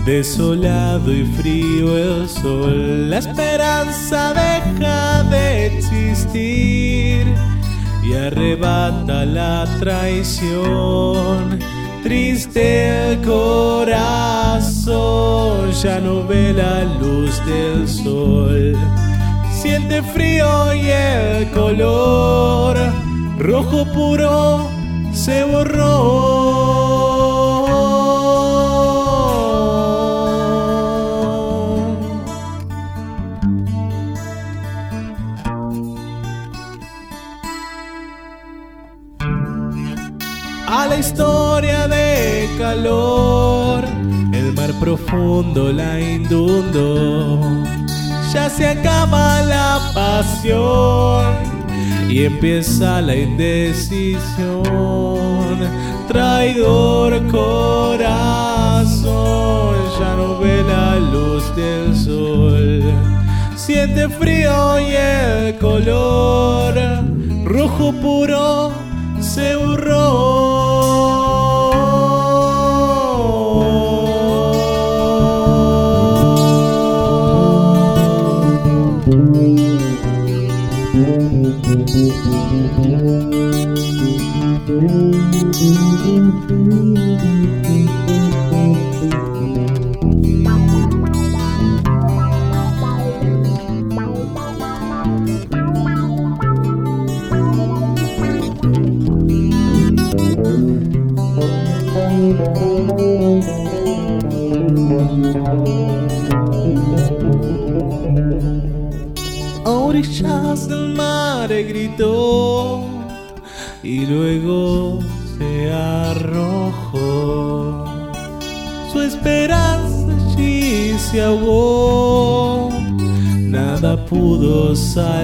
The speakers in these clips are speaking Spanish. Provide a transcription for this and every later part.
Desolado y frío el sol, la esperanza deja de existir y arrebata la traición. Triste el corazón, ya no ve la luz del sol. Siente frío y el color rojo puro se borró. A la historia de calor, el mar profundo la inundó. Ya se acaba la pasión y empieza la indecisión. Traidor corazón, ya no ve la luz del sol. Siente frío y el color rojo puro se borró. A orillas del mar gritó y luego se arrojó. Su esperanza allí se ahogó, nada pudo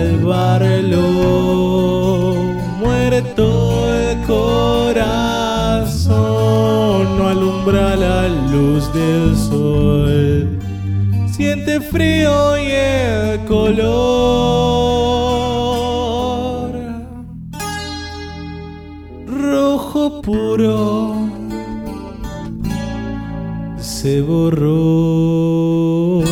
salvarlo. Muerto el corazón, no alumbra la luz del sol. Siente frío y el color rojo puro se borró.